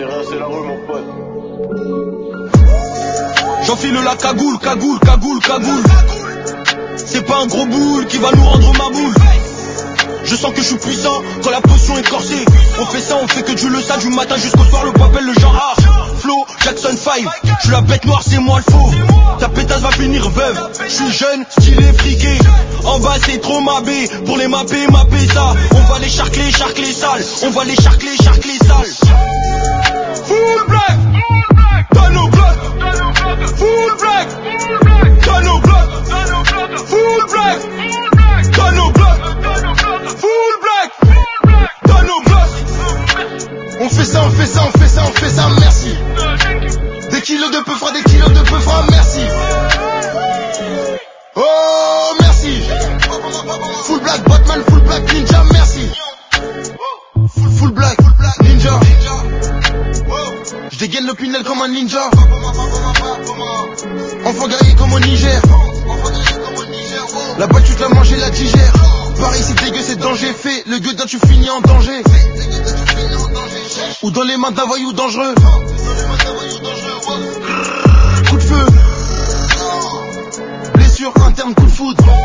rien, c'est la rue, mon pote. J'enfile la cagoule, cagoule, cagoule, cagoule. C'est pas un gros boule qui va nous rendre ma boule. Je sens que je suis puissant quand la potion est corsée. On fait ça, on fait que du le ça du matin jusqu'au soir. Le papel, le genre art. Flo, Jackson 5. Je suis la bête noire, c'est moi le faux. Ta pétasse va finir veuve. Je suis jeune, stylé, friqué. En bas c'est trop mabé. Pour les mapper, mapper ça. On va les charcler, charcler sales. On va les charcler, charcler sales. Full black, dans nos blocs. Full black, dans nos blocs. Full black, dans nos blocs. Full black, dans nos blocs. On fait ça, on fait ça, on fait ça, on fait ça, merci. Des kilos de peu fera, des kilos de peu fera, merci. Oh, merci. Full black, Batman, full black, ninja, merci. Full black, ninja. Je dégaine le Pinel comme un ninja. Enfant guerrier comme au Niger. La balle tu te la manges et la digère. Pareil c'est dégueu, c'est danger. Fais le gueudin, tu finis en danger. Ou dans les mains d'un voyou dangereux. Coup de feu. Blessure interne, coup de foudre.